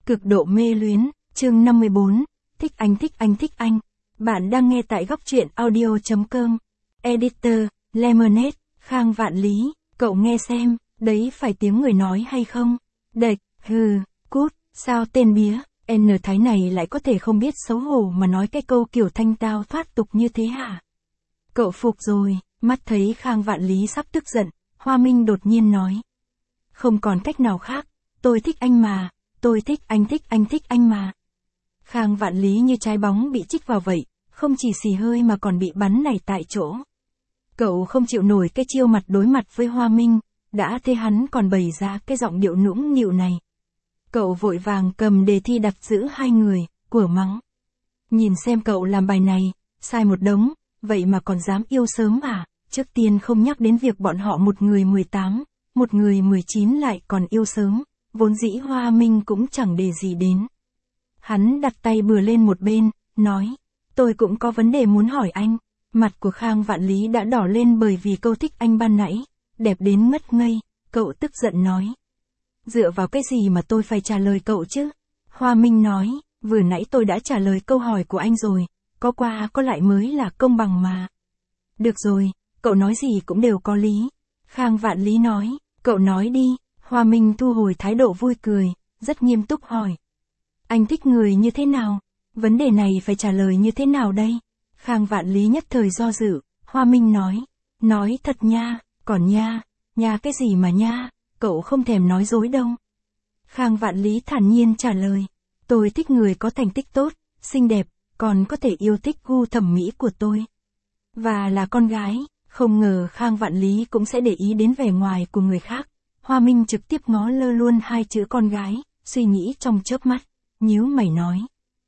Cực độ mê luyến, chương 54, thích anh thích anh thích anh. Bạn đang nghe tại góc truyện audio.com. Editor, Lemonade, Khang Vạn Lý, cậu nghe xem, đấy phải tiếng người nói hay không? Đệch, hừ, cút, sao tên bía, N Thái này lại có thể không biết xấu hổ mà nói cái câu kiểu thanh tao thoát tục như thế hả? Cậu phục rồi, mắt thấy Khang Vạn Lý sắp tức giận, Hoa Minh đột nhiên nói. Không còn cách nào khác, tôi thích anh mà, tôi thích anh thích anh mà. Khang Vạn Lý như trái bóng bị chích vào vậy, không chỉ xì hơi mà còn bị bắn nảy tại chỗ. Cậu không chịu nổi cái chiêu mặt đối mặt với Hoa Minh, đã thế hắn còn bày ra cái giọng điệu nũng nịu này. Cậu vội vàng cầm đề thi đặt giữa hai người, của mắng. Nhìn xem cậu làm bài này, sai một đống, vậy mà còn dám yêu sớm à, trước tiên không nhắc đến việc bọn họ một người 18, một người 19 lại còn yêu sớm, vốn dĩ Hoa Minh cũng chẳng để gì đến. Hắn đặt tay bừa lên một bên, nói, tôi cũng có vấn đề muốn hỏi anh. Mặt của Khang Vạn Lý đã đỏ lên bởi vì câu thích anh ban nãy, đẹp đến ngất ngây, cậu tức giận nói. Dựa vào cái gì mà tôi phải trả lời cậu chứ? Hoa Minh nói, vừa nãy tôi đã trả lời câu hỏi của anh rồi, có qua có lại mới là công bằng mà. Được rồi, cậu nói gì cũng đều có lý. Khang Vạn Lý nói, cậu nói đi. Hoa Minh thu hồi thái độ vui cười, rất nghiêm túc hỏi. Anh thích người như thế nào? Vấn đề này phải trả lời như thế nào đây? Khang Vạn Lý nhất thời do dự, Hoa Minh nói thật nha, còn nha cái gì mà nha, cậu không thèm nói dối đâu. Khang Vạn Lý thản nhiên trả lời, tôi thích người có thành tích tốt, xinh đẹp, còn có thể yêu thích gu thẩm mỹ của tôi. Và là con gái, không ngờ Khang Vạn Lý cũng sẽ để ý đến vẻ ngoài của người khác. Hoa Minh trực tiếp ngó lơ luôn hai chữ con gái, suy nghĩ trong chớp mắt, nhíu mày nói.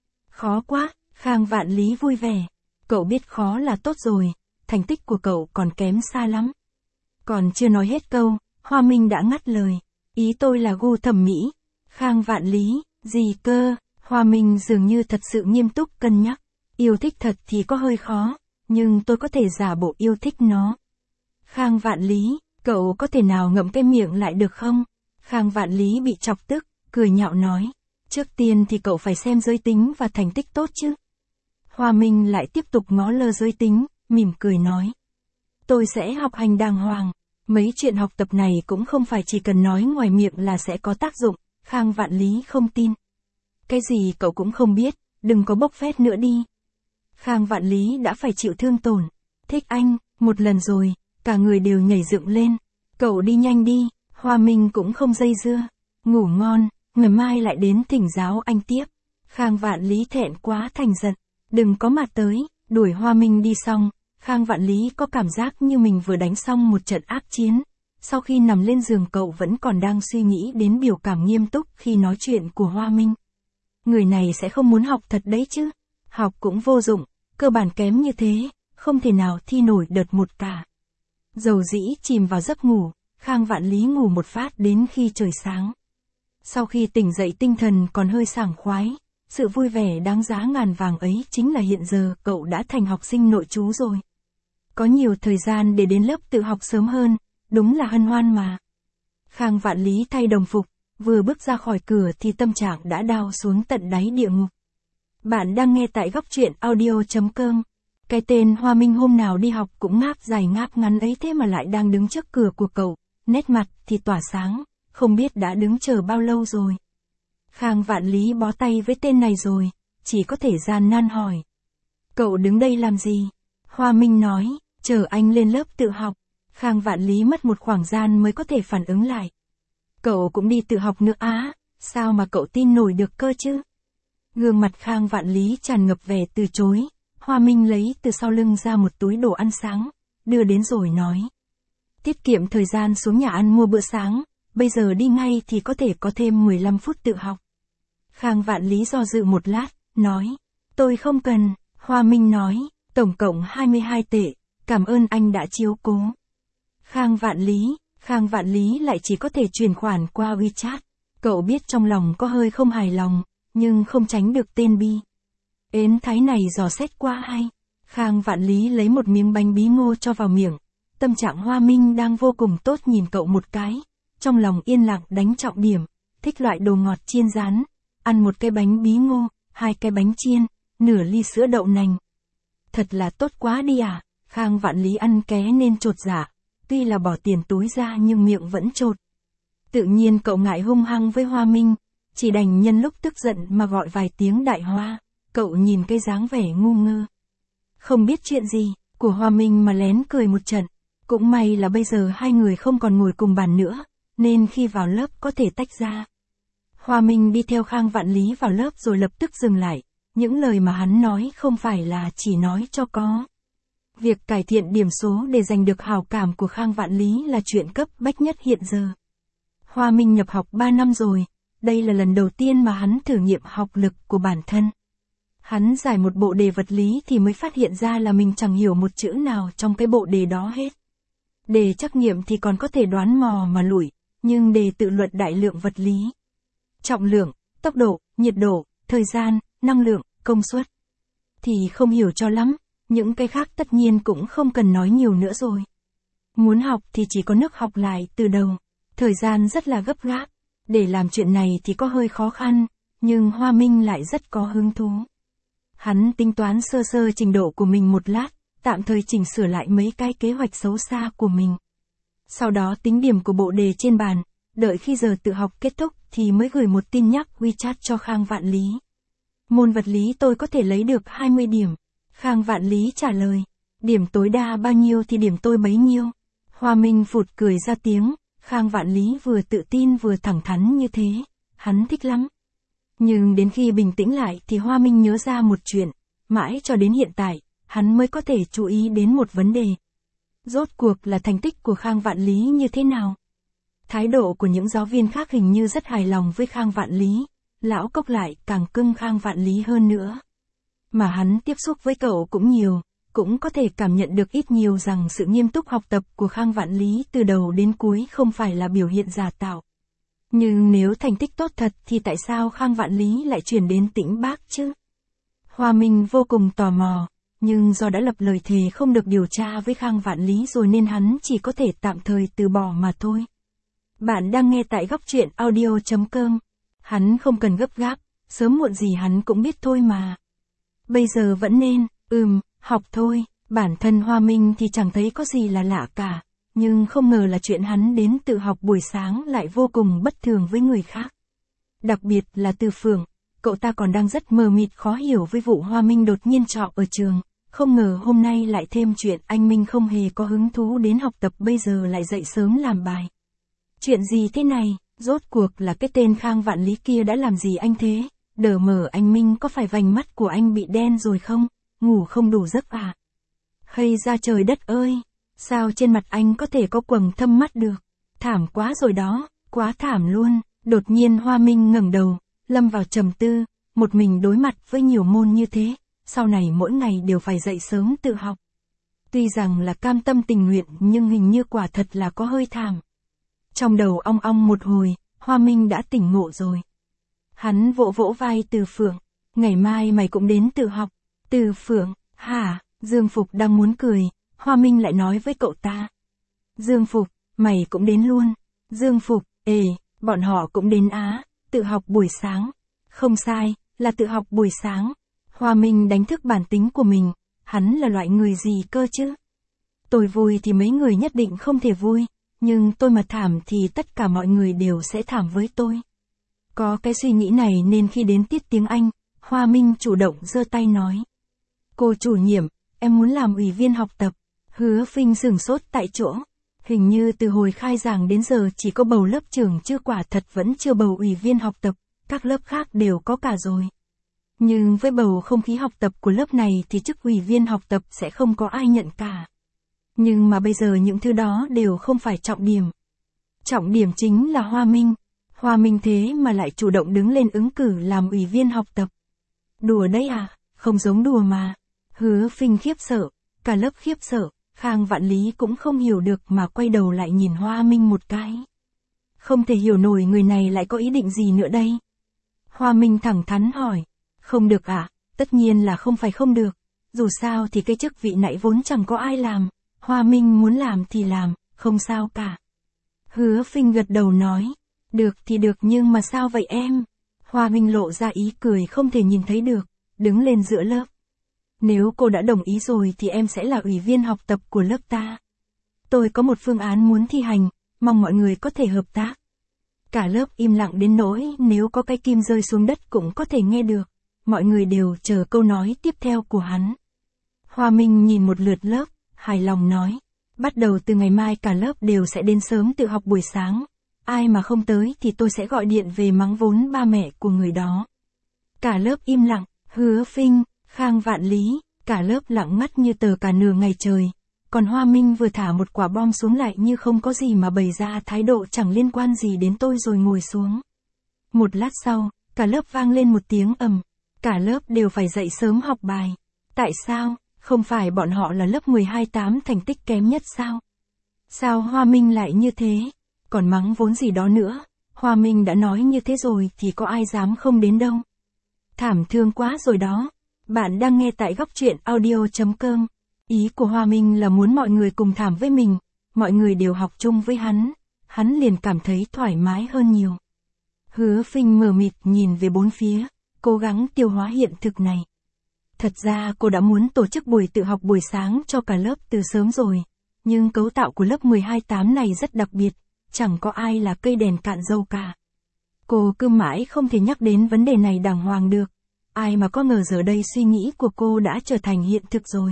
Khó quá, Khang Vạn Lý vui vẻ. Cậu biết khó là tốt rồi, thành tích của cậu còn kém xa lắm. Còn chưa nói hết câu, Hoa Minh đã ngắt lời. Ý tôi là gu thẩm mỹ. Khang Vạn Lý, gì cơ? Hoa Minh dường như thật sự nghiêm túc cân nhắc. Yêu thích thật thì có hơi khó, nhưng tôi có thể giả bộ yêu thích nó. Khang Vạn Lý, cậu có thể nào ngậm cái miệng lại được không? Khang Vạn Lý bị chọc tức, cười nhạo nói. Trước tiên thì cậu phải xem giới tính và thành tích tốt chứ. Hoa Minh lại tiếp tục ngó lơ giới tính, mỉm cười nói. Tôi sẽ học hành đàng hoàng. Mấy chuyện học tập này cũng không phải chỉ cần nói ngoài miệng là sẽ có tác dụng. Khang Vạn Lý không tin. Cái gì cậu cũng không biết, đừng có bốc phét nữa đi. Khang Vạn Lý đã phải chịu thương tổn. Thích anh, một lần rồi, cả người đều nhảy dựng lên. Cậu đi nhanh đi, Hoa Minh cũng không dây dưa. Ngủ ngon, ngày mai lại đến thỉnh giáo anh tiếp. Khang Vạn Lý thẹn quá thành giận. Đừng có mà tới, đuổi Hoa Minh đi xong, Khang Vạn Lý có cảm giác như mình vừa đánh xong một trận ác chiến. Sau khi nằm lên giường cậu vẫn còn đang suy nghĩ đến biểu cảm nghiêm túc khi nói chuyện của Hoa Minh. Người này sẽ không muốn học thật đấy chứ. Học cũng vô dụng, cơ bản kém như thế, không thể nào thi nổi đợt một cả. Dầu dĩ chìm vào giấc ngủ, Khang Vạn Lý ngủ một phát đến khi trời sáng. Sau khi tỉnh dậy tinh thần còn hơi sảng khoái. Sự vui vẻ đáng giá ngàn vàng ấy chính là hiện giờ cậu đã thành học sinh nội trú rồi. Có nhiều thời gian để đến lớp tự học sớm hơn, đúng là hân hoan mà. Khang Vạn Lý thay đồng phục, vừa bước ra khỏi cửa thì tâm trạng đã đao xuống tận đáy địa ngục. Bạn đang nghe tại góc truyện audio.com. Cái tên Hoa Minh hôm nào đi học cũng ngáp dài ngáp ngắn ấy thế mà lại đang đứng trước cửa của cậu, nét mặt thì tỏa sáng, không biết đã đứng chờ bao lâu rồi. Khang Vạn Lý bó tay với tên này rồi, chỉ có thể gian nan hỏi. Cậu đứng đây làm gì? Hoa Minh nói, chờ anh lên lớp tự học. Khang Vạn Lý mất một khoảng gian mới có thể phản ứng lại. Cậu cũng đi tự học nữa á, sao mà cậu tin nổi được cơ chứ? Gương mặt Khang Vạn Lý tràn ngập vẻ từ chối. Hoa Minh lấy từ sau lưng ra một túi đồ ăn sáng, đưa đến rồi nói. Tiết kiệm thời gian xuống nhà ăn mua bữa sáng, bây giờ đi ngay thì có thể có thêm 15 phút tự học. Khang Vạn Lý do dự một lát, nói, tôi không cần. Hoa Minh nói, tổng cộng 22 tệ, cảm ơn anh đã chiếu cố. Khang Vạn Lý lại chỉ có thể chuyển khoản qua WeChat. Cậu biết trong lòng có hơi không hài lòng, nhưng không tránh được tên Bi. Ến Thái này dò xét quá hay. Khang Vạn Lý lấy một miếng bánh bí ngô cho vào miệng. Tâm trạng Hoa Minh đang vô cùng tốt nhìn cậu một cái. Trong lòng yên lặng đánh trọng điểm, thích loại đồ ngọt chiên rán. ăn một cái bánh bí ngô, 2 cái bánh chiên, nửa ly sữa đậu nành. Thật là tốt quá đi à, Khang Vạn Lý ăn ké nên chột dạ, tuy là bỏ tiền túi ra nhưng miệng vẫn chột. Tự nhiên cậu ngại hung hăng với Hoa Minh, chỉ đành nhân lúc tức giận mà gọi vài tiếng đại hoa, cậu nhìn cái dáng vẻ ngu ngơ. Không biết chuyện gì, của Hoa Minh mà lén cười một trận, cũng may là bây giờ hai người không còn ngồi cùng bàn nữa, nên khi vào lớp có thể tách ra. Hoa Minh đi theo Khang Vạn Lý vào lớp rồi lập tức dừng lại, những lời mà hắn nói không phải là chỉ nói cho có. Việc cải thiện điểm số để giành được hảo cảm của Khang Vạn Lý là chuyện cấp bách nhất hiện giờ. Hoa Minh nhập học 3 năm rồi, đây là lần đầu tiên mà hắn thử nghiệm học lực của bản thân. Hắn giải một bộ đề vật lý thì mới phát hiện ra là mình chẳng hiểu một chữ nào trong cái bộ đề đó hết. Đề trắc nghiệm thì còn có thể đoán mò mà lủi, nhưng đề tự luận đại lượng vật lý, trọng lượng, tốc độ, nhiệt độ, thời gian, năng lượng, công suất thì không hiểu cho lắm, những cái khác tất nhiên cũng không cần nói nhiều nữa rồi. Muốn học thì chỉ có nước học lại từ đầu, thời gian rất là gấp gáp, để làm chuyện này thì có hơi khó khăn, nhưng Hoa Minh lại rất có hứng thú. Hắn tính toán sơ sơ trình độ của mình một lát, tạm thời chỉnh sửa lại mấy cái kế hoạch xấu xa của mình. Sau đó tính điểm của bộ đề trên bàn, đợi khi giờ tự học kết thúc thì mới gửi một tin nhắc WeChat cho Khang Vạn Lý. Môn vật lý tôi có thể lấy được 20 điểm. Khang Vạn Lý trả lời, điểm tối đa bao nhiêu thì điểm tôi bấy nhiêu. Hoa Minh phụt cười ra tiếng, Khang Vạn Lý vừa tự tin vừa thẳng thắn như thế, hắn thích lắm. Nhưng đến khi bình tĩnh lại thì Hoa Minh nhớ ra một chuyện, mãi cho đến hiện tại, hắn mới có thể chú ý đến một vấn đề. Rốt cuộc là thành tích của Khang Vạn Lý như thế nào? Thái độ của những giáo viên khác hình như rất hài lòng với Khang Vạn Lý, lão Cốc lại càng cưng Khang Vạn Lý hơn nữa. Mà hắn tiếp xúc với cậu cũng nhiều, cũng có thể cảm nhận được ít nhiều rằng sự nghiêm túc học tập của Khang Vạn Lý từ đầu đến cuối không phải là biểu hiện giả tạo. Nhưng nếu thành tích tốt thật thì tại sao Khang Vạn Lý lại chuyển đến Tĩnh Bác chứ? Hoa Minh vô cùng tò mò, nhưng do đã lập lời thề không được điều tra với Khang Vạn Lý rồi nên hắn chỉ có thể tạm thời từ bỏ mà thôi. Bạn đang nghe tại góc truyện audio.com. Hắn không cần gấp gáp, sớm muộn gì hắn cũng biết thôi mà. Bây giờ vẫn nên, học thôi, bản thân Hoa Minh thì chẳng thấy có gì là lạ cả, nhưng không ngờ là chuyện hắn đến tự học buổi sáng lại vô cùng bất thường với người khác. Đặc biệt là Từ Phượng, cậu ta còn đang rất mờ mịt khó hiểu với vụ Hoa Minh đột nhiên trọ ở trường, không ngờ hôm nay lại thêm chuyện anh Minh không hề có hứng thú đến học tập bây giờ lại dậy sớm làm bài. Chuyện gì thế này, rốt cuộc là cái tên Khang Vạn Lý kia đã làm gì anh thế? Đờ mờ anh Minh có phải vành mắt của anh bị đen rồi không? Ngủ không đủ giấc à? Hay ra trời đất ơi! Sao trên mặt anh có thể có quầng thâm mắt được? Thảm quá rồi đó, quá thảm luôn. Đột nhiên Hoa Minh ngẩng đầu, lâm vào trầm tư, một mình đối mặt với nhiều môn như thế, sau này mỗi ngày đều phải dậy sớm tự học. Tuy rằng là cam tâm tình nguyện nhưng hình như quả thật là có hơi thảm. Trong đầu ong ong một hồi, Hoa Minh đã tỉnh ngộ rồi. Hắn vỗ vỗ vai Từ Phượng, ngày mai mày cũng đến tự học. Từ Phượng, hả? Dương Phục đang muốn cười, Hoa Minh lại nói với cậu ta. Dương Phục, mày cũng đến luôn. Dương Phục, bọn họ cũng đến á, tự học buổi sáng. Không sai, là tự học buổi sáng. Hoa Minh đánh thức bản tính của mình, hắn là loại người gì cơ chứ? Tôi vui thì mấy người nhất định không thể vui, nhưng tôi mà thảm thì tất cả mọi người đều sẽ thảm với tôi. Có cái suy nghĩ này nên khi đến tiết tiếng Anh, Hoa Minh chủ động giơ tay nói. Cô chủ nhiệm, em muốn làm ủy viên học tập. Hứa Phinh sửng sốt tại chỗ. Hình như từ hồi khai giảng đến giờ chỉ có bầu lớp trưởng chứ quả thật vẫn chưa bầu ủy viên học tập, các lớp khác đều có cả rồi. Nhưng với bầu không khí học tập của lớp này thì chức ủy viên học tập sẽ không có ai nhận cả. Nhưng mà bây giờ những thứ đó đều không phải trọng điểm. Trọng điểm chính là Hoa Minh. Hoa Minh thế mà lại chủ động đứng lên ứng cử làm ủy viên học tập. Đùa đấy à, không giống đùa mà. Hứa Phinh khiếp sợ, cả lớp khiếp sợ, Khang Vạn Lý cũng không hiểu được mà quay đầu lại nhìn Hoa Minh một cái. Không thể hiểu nổi người này lại có ý định gì nữa đây. Hoa Minh thẳng thắn hỏi, không được à? Tất nhiên là không phải không được. Dù sao thì cái chức vị nãy vốn chẳng có ai làm. Hoa Minh muốn làm thì làm, không sao cả. Hứa Phinh gật đầu nói, được thì được nhưng mà sao vậy em? Hoa Minh lộ ra ý cười không thể nhìn thấy được, đứng lên giữa lớp. Nếu cô đã đồng ý rồi thì em sẽ là ủy viên học tập của lớp ta. Tôi có một phương án muốn thi hành, mong mọi người có thể hợp tác. Cả lớp im lặng đến nỗi nếu có cái kim rơi xuống đất cũng có thể nghe được. Mọi người đều chờ câu nói tiếp theo của hắn. Hoa Minh nhìn một lượt lớp, hài lòng nói. Bắt đầu từ ngày mai cả lớp đều sẽ đến sớm tự học buổi sáng. Ai mà không tới thì tôi sẽ gọi điện về mắng vốn ba mẹ của người đó. Cả lớp im lặng, Hứa Phinh, Khang Vạn Lý, cả lớp lặng ngắt như tờ cả nửa ngày trời. Còn Hoa Minh vừa thả một quả bom xuống lại như không có gì mà bày ra thái độ chẳng liên quan gì đến tôi rồi ngồi xuống. Một lát sau, cả lớp vang lên một tiếng ầm. Cả lớp đều phải dậy sớm học bài. Tại sao? Không phải bọn họ là lớp 12-8 thành tích kém nhất sao? Sao Hoa Minh lại như thế? Còn mắng vốn gì đó nữa. Hoa Minh đã nói như thế rồi thì có ai dám không đến đâu. Thảm thương quá rồi đó. Bạn đang nghe tại góc truyện audio.com. Ý của Hoa Minh là muốn mọi người cùng thảm với mình. Mọi người đều học chung với hắn. Hắn liền cảm thấy thoải mái hơn nhiều. Hứa Phinh mờ mịt nhìn về bốn phía, cố gắng tiêu hóa hiện thực này. Thật ra cô đã muốn tổ chức buổi tự học buổi sáng cho cả lớp từ sớm rồi. Nhưng cấu tạo của lớp 12-8 này rất đặc biệt. Chẳng có ai là cây đèn cạn dầu cả. Cô cứ mãi không thể nhắc đến vấn đề này đàng hoàng được. Ai mà có ngờ giờ đây suy nghĩ của cô đã trở thành hiện thực rồi.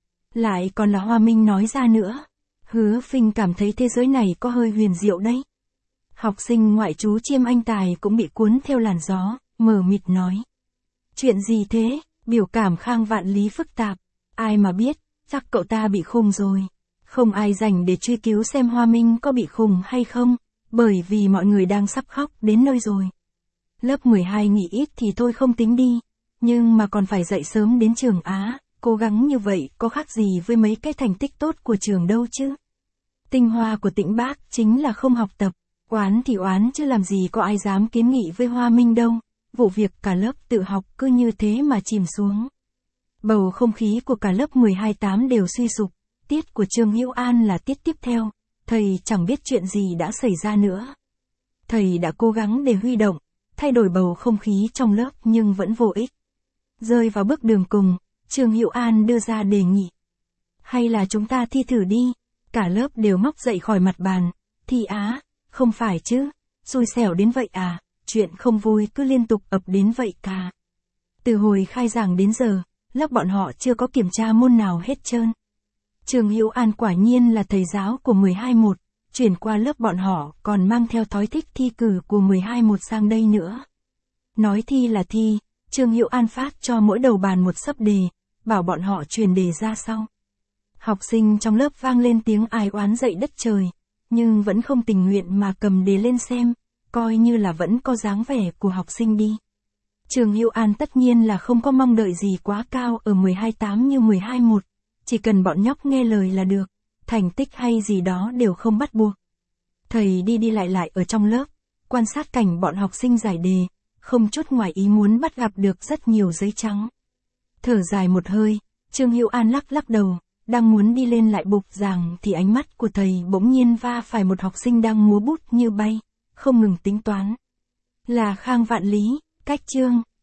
Lại còn là Hoa Minh nói ra nữa. Hứa Phinh cảm thấy thế giới này có hơi huyền diệu đấy. Học sinh ngoại trú Chiêm Anh Tài cũng bị cuốn theo làn gió, mờ mịt nói. Chuyện gì thế? Biểu cảm Khang Vạn Lý phức tạp. Ai mà biết, chắc cậu ta bị khùng rồi. Không ai rảnh để truy cứu xem Hoa Minh có bị khùng hay không, bởi vì mọi người đang sắp khóc đến nơi rồi. Lớp 12 nghỉ ít thì thôi không tính đi, nhưng mà còn phải dậy sớm đến trường Á, cố gắng như vậy có khác gì với mấy cái thành tích tốt của trường đâu chứ. Tinh hoa của Tĩnh Bác chính là không học tập, oán thì oán chứ làm gì có ai dám kiến nghị với Hoa Minh đâu. Vụ việc cả lớp tự học cứ như thế mà chìm xuống. Bầu không khí của cả lớp 12-8 đều suy sụp. Tiết của Trương Hữu An là tiết tiếp theo. Thầy chẳng biết chuyện gì đã xảy ra nữa. Thầy đã cố gắng để huy động, thay đổi bầu không khí trong lớp nhưng vẫn vô ích. Rơi vào bước đường cùng, Trương Hữu An đưa ra đề nghị. Hay là chúng ta thi thử đi. Cả lớp đều móc dậy khỏi mặt bàn. Thi á? Không phải chứ. Xui xẻo đến vậy à? Chuyện không vui cứ liên tục ập đến vậy cả. Từ hồi khai giảng đến giờ, lớp bọn họ chưa có kiểm tra môn nào hết trơn. Trương Hữu An quả nhiên là thầy giáo của 12-1, chuyển qua lớp bọn họ còn mang theo thói thích thi cử của 12-1 sang đây nữa. Nói thi là thi, Trương Hữu An phát cho mỗi đầu bàn một sấp đề, bảo bọn họ truyền đề ra sau. Học sinh trong lớp vang lên tiếng ai oán dậy đất trời, nhưng vẫn không tình nguyện mà cầm đề lên xem, coi như là vẫn có dáng vẻ của học sinh đi. Trương Hữu An tất nhiên là không có mong đợi gì quá cao ở 12-8 như 12-1, chỉ cần bọn nhóc nghe lời là được, thành tích hay gì đó đều không bắt buộc. Thầy đi lại ở trong lớp, quan sát cảnh bọn học sinh giải đề, không chút ngoài ý muốn bắt gặp được rất nhiều giấy trắng. Thở dài một hơi, Trương Hữu An lắc đầu, đang muốn đi lên lại bục giảng thì ánh mắt của thầy bỗng nhiên va phải một học sinh đang múa bút như bay, không ngừng tính toán. Là Khang Vạn Lý, cách Trương